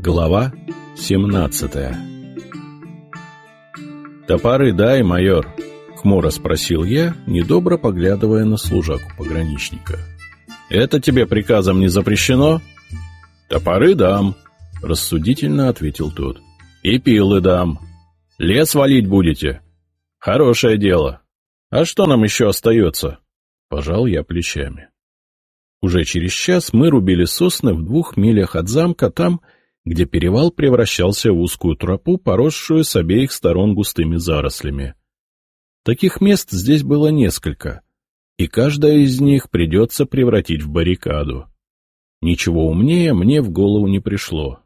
Глава 17. «Топоры дай, майор», — хмуро спросил я, недобро поглядывая на служаку-пограничника. «Это тебе приказом не запрещено?» «Топоры дам», — рассудительно ответил тот. «И пилы дам. Лес валить будете? Хорошее дело. А что нам еще остается?» Пожал я плечами. Уже через час мы рубили сосны в 2 милях от замка, там, где перевал превращался в узкую тропу, поросшую с обеих сторон густыми зарослями. Таких мест здесь было несколько, и каждое из них придется превратить в баррикаду. Ничего умнее мне в голову не пришло.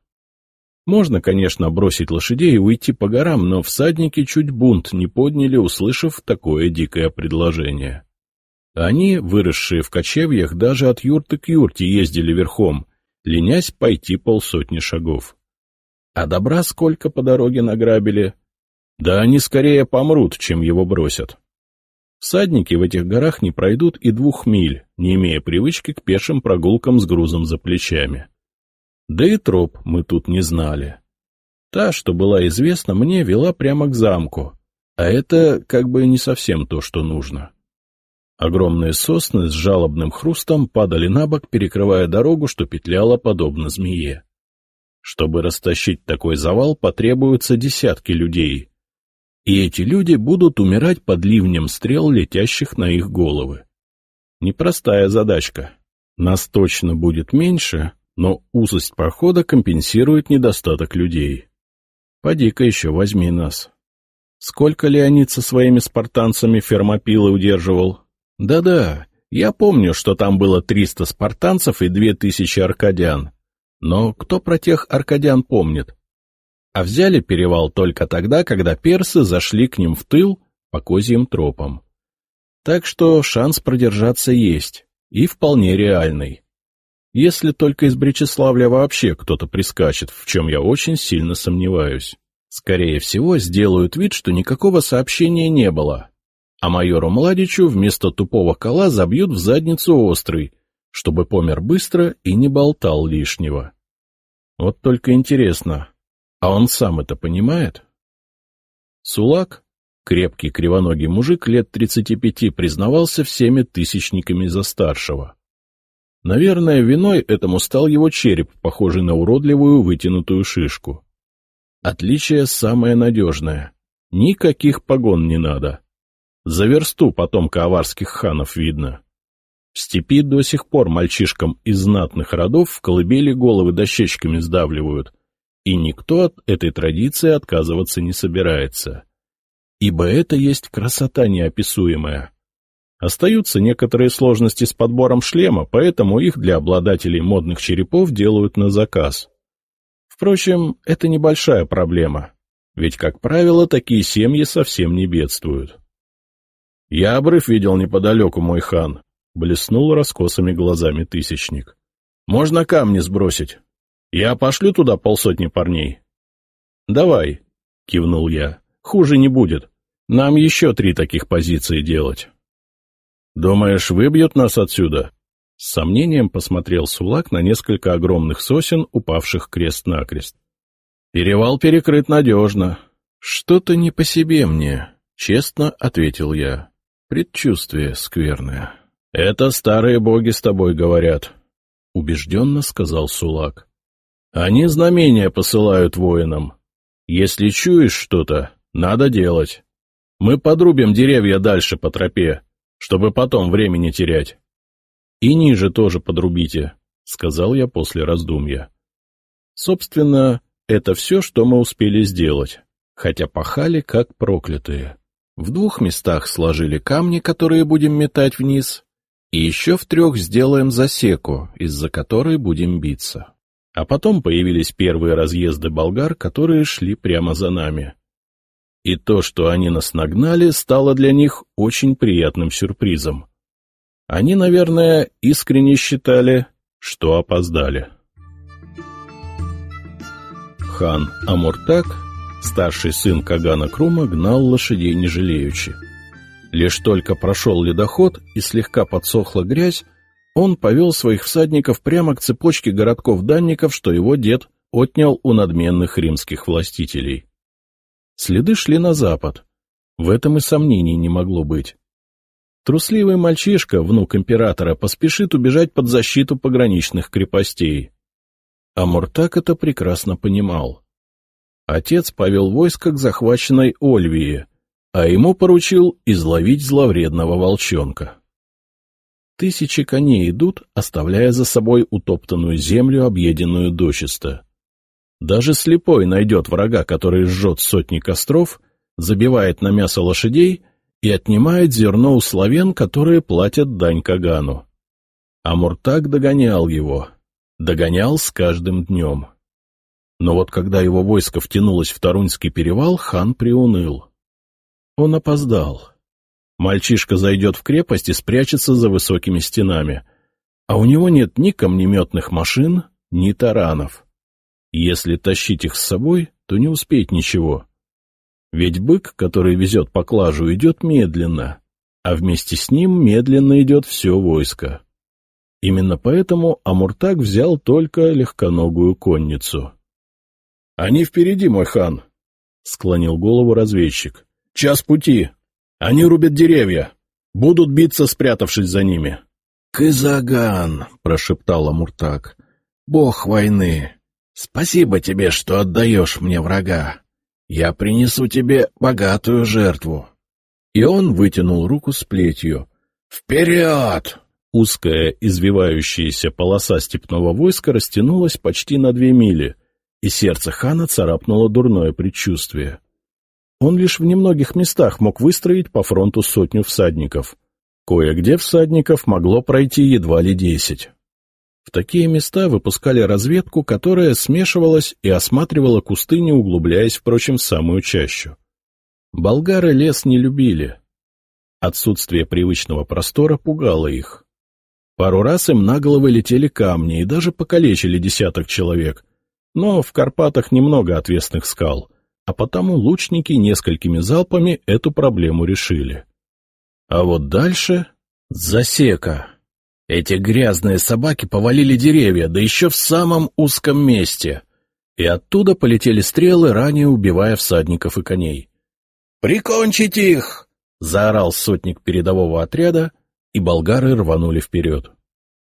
Можно, конечно, бросить лошадей и уйти по горам, но всадники чуть бунт не подняли, услышав такое дикое предложение. Они, выросшие в кочевьях, даже от юрты к юрте ездили верхом, ленясь пойти 50 шагов. А добра сколько по дороге награбили? Да они скорее помрут, чем его бросят. Всадники в этих горах не пройдут и 2 миль, не имея привычки к пешим прогулкам с грузом за плечами. Да и троп мы тут не знали. Та, что была известна мне, вела прямо к замку, а это как бы не совсем то, что нужно. Огромные сосны с жалобным хрустом падали на бок, перекрывая дорогу, что петляла подобно змее. Чтобы растащить такой завал, потребуются десятки людей. И эти люди будут умирать под ливнем стрел, летящих на их головы. Непростая задачка. Нас точно будет меньше, но узость прохода компенсирует недостаток людей. Поди-ка еще возьми нас. Сколько Леонид со своими спартанцами фермопилы удерживал? Да-да, я помню, что там было 300 спартанцев и 2000 аркадян. Но кто про тех аркадян помнит? А взяли перевал только тогда, когда персы зашли к ним в тыл по козьим тропам. Так что шанс продержаться есть, и вполне реальный. Если только из Бречеславля вообще кто-то прискачет, в чем я очень сильно сомневаюсь. Скорее всего, сделают вид, что никакого сообщения не было. А майору Младичу вместо тупого кола забьют в задницу острый, чтобы помер быстро и не болтал лишнего. Вот только интересно, а он сам это понимает? Сулак, крепкий кривоногий мужик лет 35, признавался всеми тысячниками за старшего. Наверное, виной этому стал его череп, похожий на уродливую вытянутую шишку. Отличие самое надежное. Никаких погон не надо. За версту потомка аварских ханов видно. В степи до сих пор мальчишкам из знатных родов в колыбели головы дощечками сдавливают, и никто от этой традиции отказываться не собирается. Ибо это есть красота неописуемая. Остаются некоторые сложности с подбором шлема, поэтому их для обладателей модных черепов делают на заказ. Впрочем, это небольшая проблема, ведь, как правило, такие семьи совсем не бедствуют. — Я обрыв видел неподалеку, мой хан, — блеснул раскосыми глазами тысячник. — Можно камни сбросить? Я пошлю туда 50 парней. — Давай, — кивнул я, — хуже не будет. Нам еще 3 таких позиции делать. — Думаешь, выбьют нас отсюда? С сомнением посмотрел Сулак на несколько огромных сосен, упавших крест-накрест. — Перевал перекрыт надежно. — Что-то не по себе мне, — честно ответил я. Предчувствие скверное. — Это старые боги с тобой говорят, — убежденно сказал Сулак. — Они знамения посылают воинам. Если чуешь что-то, надо делать. Мы подрубим деревья дальше по тропе, чтобы потом времени терять. — И ниже тоже подрубите, — сказал я после раздумья. Собственно, это все, что мы успели сделать, хотя пахали как проклятые. В 2 местах сложили камни, которые будем метать вниз, и еще в 3 сделаем засеку, из-за которой будем биться. А потом появились первые разъезды болгар, которые шли прямо за нами. И то, что они нас нагнали, стало для них очень приятным сюрпризом. Они, наверное, искренне считали, что опоздали. Хан Амуртак, старший сын Кагана Крума, гнал лошадей не жалеючи. Лишь только прошел ледоход и слегка подсохла грязь, он повел своих всадников прямо к цепочке городков-данников, что его дед отнял у надменных римских властителей. Следы шли на запад. В этом и сомнений не могло быть. Трусливый мальчишка, внук императора, поспешит убежать под защиту пограничных крепостей. А Муртак это прекрасно понимал. Отец повел войско к захваченной Ольвии, а ему поручил изловить зловредного волчонка. Тысячи коней идут, оставляя за собой утоптанную землю, объеденную дочисто. Даже слепой найдет врага, который жжет сотни костров, забивает на мясо лошадей и отнимает зерно у славян, которые платят дань Кагану. А Муртак догонял его, догонял с каждым днем. Но вот когда его войско втянулось в Тарунский перевал, хан приуныл. Он опоздал. Мальчишка зайдет в крепость и спрячется за высокими стенами, а у него нет ни камнеметных машин, ни таранов. Если тащить их с собой, то не успеть ничего. Ведь бык, который везет поклажу, идет медленно, а вместе с ним медленно идет все войско. Именно поэтому Амуртак взял только легконогую конницу. — Они впереди, мой хан, — склонил голову разведчик. — Час пути. Они рубят деревья. Будут биться, спрятавшись за ними. — Кызаган, — прошептал Амуртак, — бог войны, спасибо тебе, что отдаешь мне врага. Я принесу тебе богатую жертву. И он вытянул руку с плетью. «Вперед!» Узкая, извивающаяся полоса степного войска растянулась почти на 2 мили, и сердце хана царапнуло дурное предчувствие. Он лишь в немногих местах мог выстроить по фронту 100 всадников. Кое-где всадников могло пройти едва ли 10. В такие места выпускали разведку, которая смешивалась и осматривала кусты, не углубляясь, впрочем, в самую чащу. Болгары лес не любили. Отсутствие привычного простора пугало их. Пару раз им на головы летели камни и даже покалечили 10 человек, но в Карпатах немного отвесных скал, а потому лучники несколькими залпами эту проблему решили. А вот дальше — засека. Эти грязные собаки повалили деревья, да еще в самом узком месте, и оттуда полетели стрелы, ранее убивая всадников и коней. «Прикончить их!» — заорал сотник передового отряда, и болгары рванули вперед.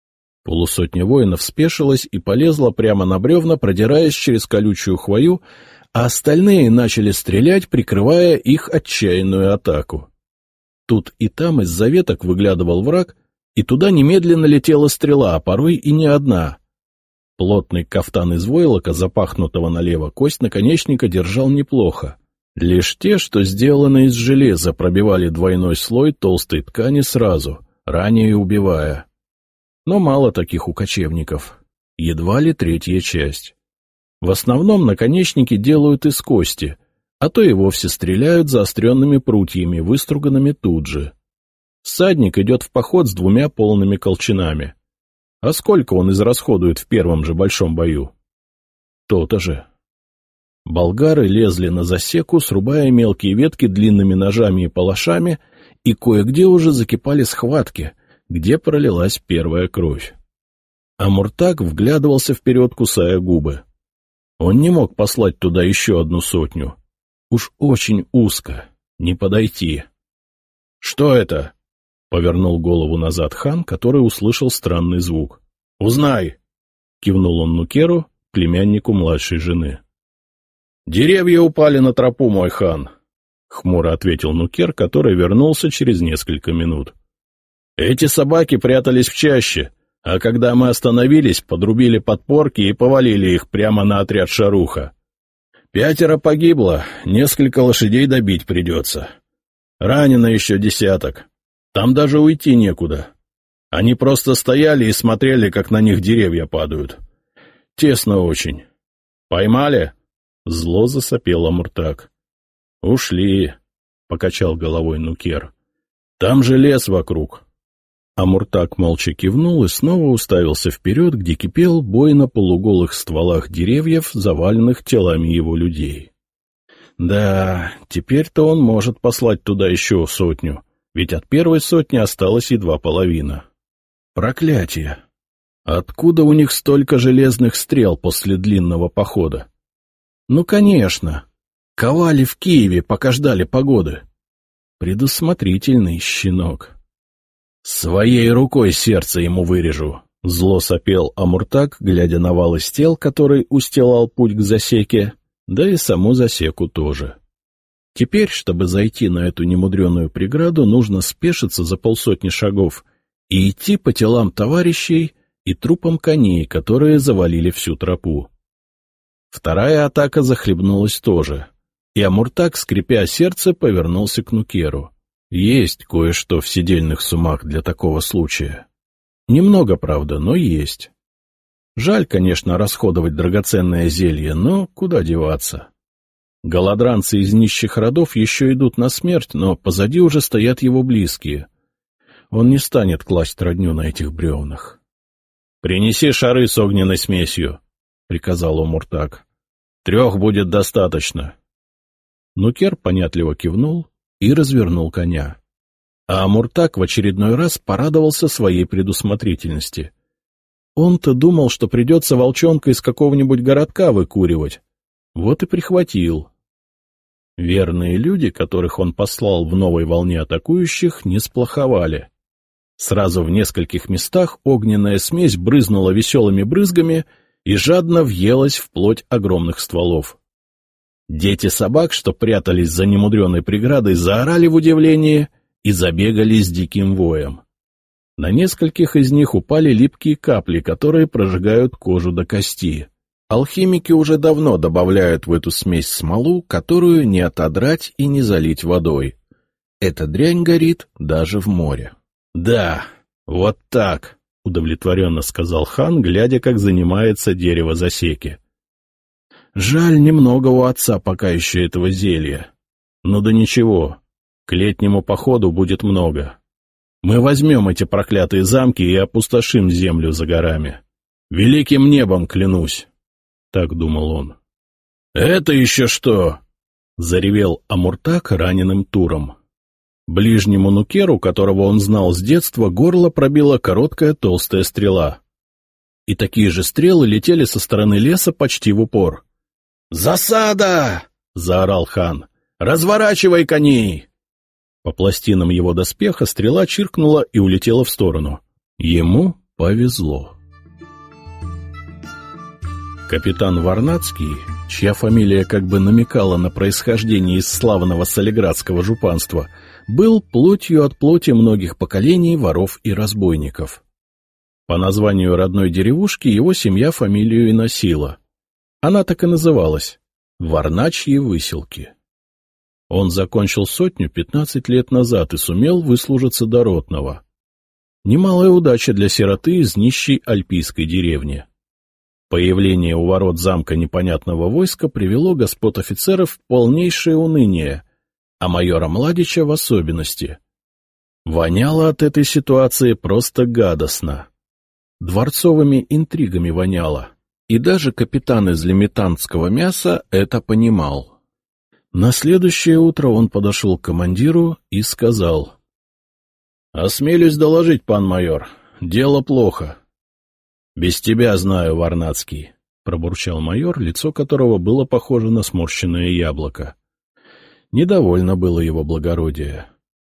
100 воинов спешилась и полезла прямо на бревна, продираясь через колючую хвою, а остальные начали стрелять, прикрывая их отчаянную атаку. Тут и там из-за веток выглядывал враг, и туда немедленно летела стрела, а порой и не одна. Плотный кафтан из войлока, запахнутого налево, кость наконечника держал неплохо. Лишь те, что сделаны из железа, пробивали двойной слой толстой ткани сразу, ранее убивая. Но мало таких у кочевников, едва ли 1/3 часть. В основном наконечники делают из кости, а то и вовсе стреляют заостренными прутьями, выструганными тут же. Всадник идет в поход с 2 полными колчанами. А сколько он израсходует в первом же большом бою? То-то же. Болгары лезли на засеку, срубая мелкие ветки длинными ножами и палашами, и кое-где уже закипали схватки, где пролилась первая кровь. А Муртак вглядывался вперед, кусая губы. Он не мог послать туда еще 100. Уж очень узко, не подойти. — Что это? — повернул голову назад хан, который услышал странный звук. — Узнай! — кивнул он Нукеру, племяннику младшей жены. — Деревья упали на тропу, мой хан, — хмуро ответил Нукер, который вернулся через несколько минут. — Эти собаки прятались в чаще, а когда мы остановились, подрубили подпорки и повалили их прямо на отряд Шаруха. 5 погибло, несколько лошадей добить придется. Ранено еще 10. Там даже уйти некуда. Они просто стояли и смотрели, как на них деревья падают. Тесно очень. Поймали? Зло засопел Амуртак. Ушли, покачал головой Нукер. Там же лес вокруг. Амуртак молча кивнул и снова уставился вперед, где кипел бой на полуголых стволах деревьев, заваленных телами его людей. Да, теперь-то он может послать туда еще 100, ведь от первой 100 осталось едва половина. Проклятие! Откуда у них столько железных стрел после длинного похода? Ну, конечно. Ковали в Киеве, пока ждали погоды. Предусмотрительный щенок. Своей рукой сердце ему вырежу. Зло сопел Амуртак, глядя на вал из тел, который устилал путь к засеке, да и саму засеку тоже. Теперь, чтобы зайти на эту немудреную преграду, нужно спешиться за 50 шагов и идти по телам товарищей и трупам коней, которые завалили всю тропу. Вторая атака захлебнулась тоже, и Амуртак, скрипя сердце, повернулся к Нукеру. Есть кое-что в седельных сумах для такого случая. Немного, правда, но есть. Жаль, конечно, расходовать драгоценное зелье, но куда деваться? Голодранцы из нищих родов еще идут на смерть, но позади уже стоят его близкие. Он не станет класть родню на этих бревнах. — Принеси шары с огненной смесью, — приказал Амуртак. — 3 будет достаточно. Нукер понятливо кивнул и развернул коня. А Амуртак в очередной раз порадовался своей предусмотрительности. Он-то думал, что придется волчонка из какого-нибудь городка выкуривать. Вот и прихватил. Верные люди, которых он послал в новой волне атакующих, не сплоховали. Сразу в нескольких местах огненная смесь брызнула веселыми брызгами и жадно въелась в плоть огромных стволов. Дети собак, что прятались за немудреной преградой, заорали в удивлении и забегали с диким воем. На нескольких из них упали липкие капли, которые прожигают кожу до кости. Алхимики уже давно добавляют в эту смесь смолу, которую не отодрать и не залить водой. Эта дрянь горит даже в море. — Да, вот так, — удовлетворенно сказал хан, глядя, как занимается дерево засеки. — Жаль, немного у отца пока еще этого зелья. Ну да ничего. К летнему походу будет много. Мы возьмем эти проклятые замки и опустошим землю за горами. Великим небом клянусь, — так думал он. — Это еще что? — заревел Амуртак раненым туром. Ближнему Нукеру, которого он знал с детства, горло пробила короткая толстая стрела. И такие же стрелы летели со стороны леса почти в упор. «Засада!» — заорал хан. «Разворачивай коней!» По пластинам его доспеха стрела чиркнула и улетела в сторону. Ему повезло. Капитан Варнацкий, чья фамилия как бы намекала на происхождение из славного солиградского жупанства, был плотью от плоти многих поколений воров и разбойников. По названию родной деревушки его семья фамилию и носила. Она так и называлась — Варначьи выселки. Он закончил сотню 15 лет назад и сумел выслужиться до ротного. Немалая удача для сироты из нищей альпийской деревни. Появление у ворот замка непонятного войска привело господ офицеров в полнейшее уныние, а майора Младича в особенности. Воняло от этой ситуации просто гадостно. Дворцовыми интригами воняло, и даже капитан из лимитантского мяса это понимал. На следующее утро он подошел к командиру и сказал: — Осмелюсь доложить, пан майор, дело плохо. — Без тебя знаю, Варнацкий, — пробурчал майор, лицо которого было похоже на сморщенное яблоко. Недовольно было его благородие.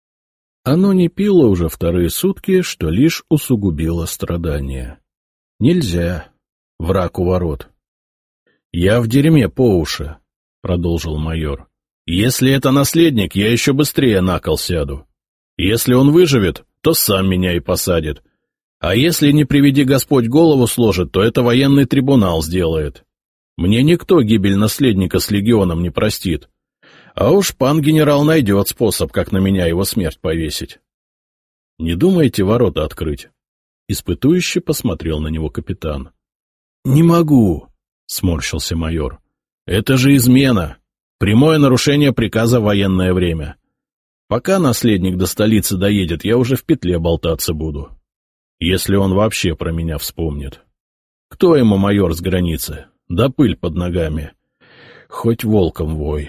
Оно не пило уже вторые сутки, что лишь усугубило страдания. Нельзя. Враг у ворот. — Я в дерьме по уши, — продолжил майор. — Если это наследник, я еще быстрее на кол сяду. Если он выживет, то сам меня и посадит. А если, не приведи Господь, голову сложит, то это военный трибунал сделает. Мне никто гибель наследника с легионом не простит. А уж пан генерал найдет способ, как на меня его смерть повесить. — Не думаете ворота открыть? Испытующе посмотрел на него капитан. — Не могу, — сморщился майор. — Это же измена. Прямое нарушение приказа в военное время. Пока наследник до столицы доедет, я уже в петле болтаться буду. Если он вообще про меня вспомнит. Кто ему майор с границы? Да пыль под ногами. Хоть волком вой.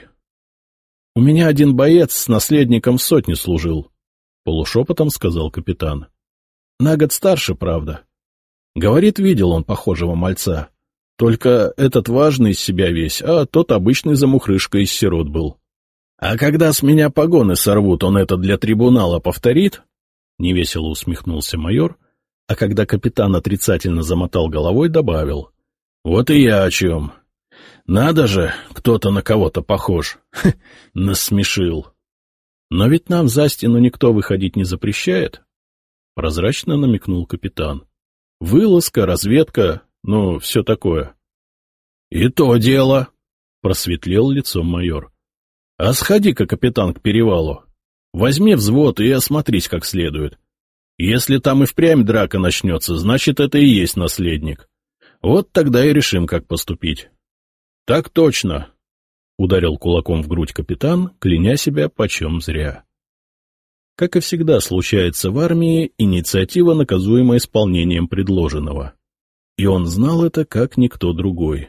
У меня один боец с наследником в сотне служил, — полушепотом сказал капитан. На год старше, правда. Говорит, видел он похожего мальца. Только этот важный из себя весь, а тот обычный замухрышка из сирот был. А когда с меня погоны сорвут, он это для трибунала повторит? Невесело усмехнулся майор, а когда капитан отрицательно замотал головой, добавил. Вот и я о чем. Надо же, кто-то на кого-то похож. Насмешил. Но ведь нам за стену никто выходить не запрещает. Прозрачно намекнул капитан. Вылазка, разведка, ну, все такое. — И то дело, — просветлел лицом майор. — А сходи-ка, капитан, к перевалу. Возьми взвод и осмотрись как следует. Если там и впрямь драка начнется, значит, это и есть наследник. Вот тогда и решим, как поступить. — Так точно, — ударил кулаком в грудь капитан, кляня себя почем зря. Как и всегда случается в армии, инициатива наказуема исполнением предложенного. И он знал это, как никто другой.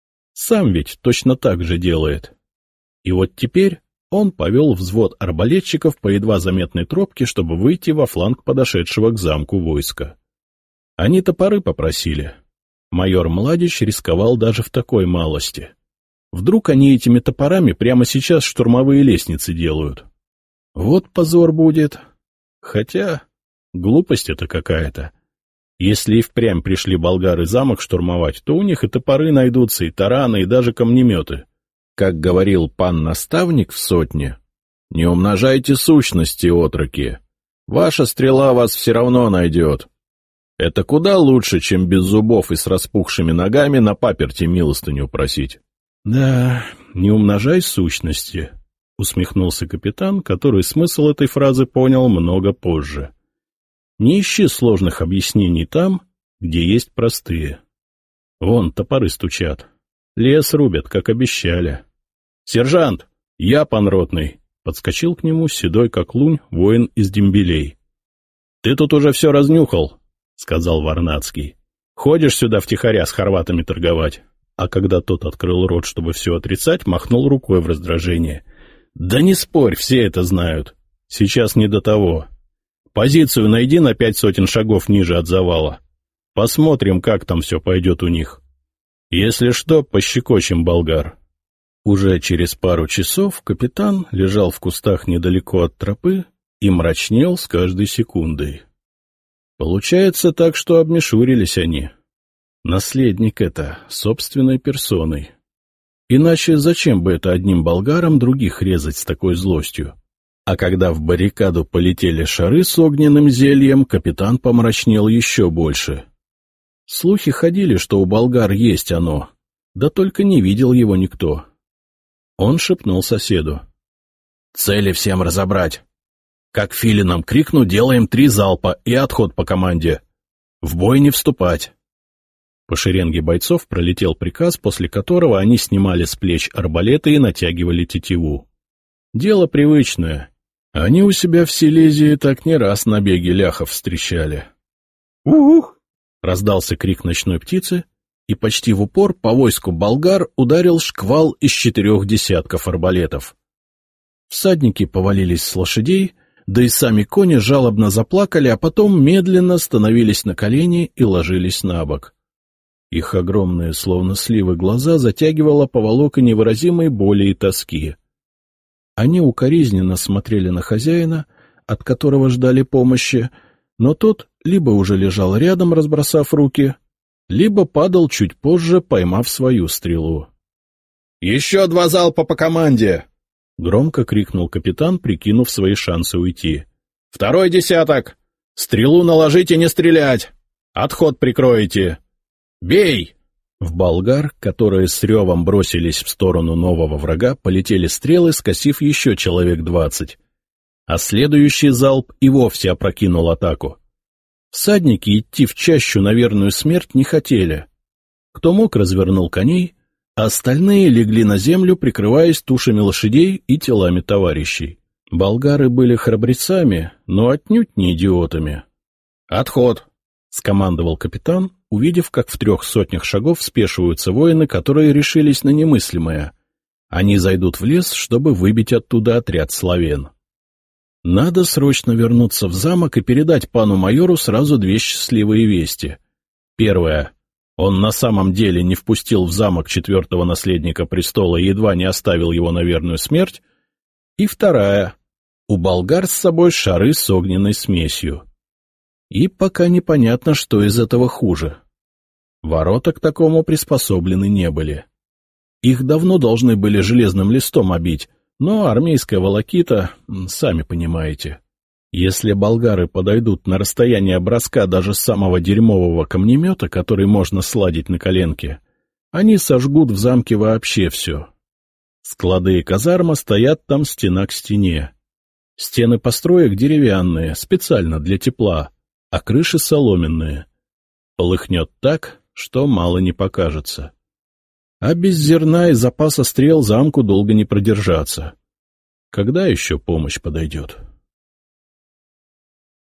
Сам ведь точно так же делает. И вот теперь он повел взвод арбалетчиков по едва заметной тропке, чтобы выйти во фланг подошедшего к замку войска. Они топоры попросили. Майор Младич рисковал даже в такой малости. Вдруг они этими топорами прямо сейчас штурмовые лестницы делают. Вот позор будет. Хотя глупость это какая-то. Если и впрямь пришли болгары замок штурмовать, то у них и топоры найдутся, и тараны, и даже камнеметы. Как говорил пан-наставник в сотне, не умножайте сущности, отроки. Ваша стрела вас все равно найдет. Это куда лучше, чем без зубов и с распухшими ногами на паперти милостыню просить. — Да, не умножай сущности, — усмехнулся капитан, который смысл этой фразы понял много позже. Не ищи сложных объяснений там, где есть простые. Вон топоры стучат. Лес рубят, как обещали. — Сержант, я панротный, — подскочил к нему седой, как лунь, воин из дембелей. — Ты тут уже все разнюхал, — сказал Варнадский. — Ходишь сюда втихаря с хорватами торговать. А когда тот открыл рот, чтобы все отрицать, махнул рукой в раздражение. — Да не спорь, все это знают. Сейчас не до того. Позицию найди на 5 сотен шагов ниже от завала. Посмотрим, как там все пойдет у них. Если что, пощекочем болгар. Уже через пару часов капитан лежал в кустах недалеко от тропы и мрачнел с каждой секундой. Получается так, что обмешурились они. Наследник это, собственной персоной. Иначе зачем бы это одним болгарам других резать с такой злостью? А когда в баррикаду полетели шары с огненным зельем, капитан помрачнел еще больше. Слухи ходили, что у болгар есть оно, да только не видел его никто. Он шепнул соседу. — Цели всем разобрать. Как филинам крикну, делаем 3 залпа и отход по команде. В бой не вступать. По шеренге бойцов пролетел приказ, после которого они снимали с плеч арбалеты и натягивали тетиву. Дело привычное. Они у себя в Силезии так не раз набеги ляхов встречали. «Ух!» — раздался крик ночной птицы, и почти в упор по войску болгар ударил шквал из 4 десятков арбалетов. Всадники повалились с лошадей, да и сами кони жалобно заплакали, а потом медленно становились на колени и ложились на бок. Их огромные, словно сливы, глаза затягивало поволока невыразимой боли и тоски. Они укоризненно смотрели на хозяина, от которого ждали помощи, но тот либо уже лежал рядом, разбросав руки, либо падал чуть позже, поймав свою стрелу. — Еще 2 залпа по команде! — громко крикнул капитан, прикинув свои шансы уйти. — 2-й десяток! Стрелу наложите, не стрелять! Отход прикроете! Бей! В болгар, которые с ревом бросились в сторону нового врага, полетели стрелы, скосив еще человек 20. А следующий залп и вовсе опрокинул атаку. Всадники идти в чащу на верную смерть не хотели. Кто мог, развернул коней, а остальные легли на землю, прикрываясь тушами лошадей и телами товарищей. Болгары были храбрецами, но отнюдь не идиотами. «Отход!» — скомандовал капитан, увидев, как в 300 шагов спешиваются воины, которые решились на немыслимое. Они зайдут в лес, чтобы выбить оттуда отряд славян. Надо срочно вернуться в замок и передать пану майору сразу 2 счастливые вести. Первое. Он на самом деле не впустил в замок четвертого наследника престола и едва не оставил его на верную смерть. И вторая. У болгар с собой шары с огненной смесью. И пока непонятно, что из этого хуже. Ворота к такому приспособлены не были. Их давно должны были железным листом обить, но армейская волокита, сами понимаете. Если болгары подойдут на расстояние броска даже самого дерьмового камнемета, который можно сладить на коленке, они сожгут в замке вообще все. Склады и казарма стоят там стена к стене. Стены построек деревянные, специально для тепла, а крыши соломенные. Полыхнет так, что мало не покажется. А без зерна и запаса стрел замку долго не продержаться. Когда еще помощь подойдет?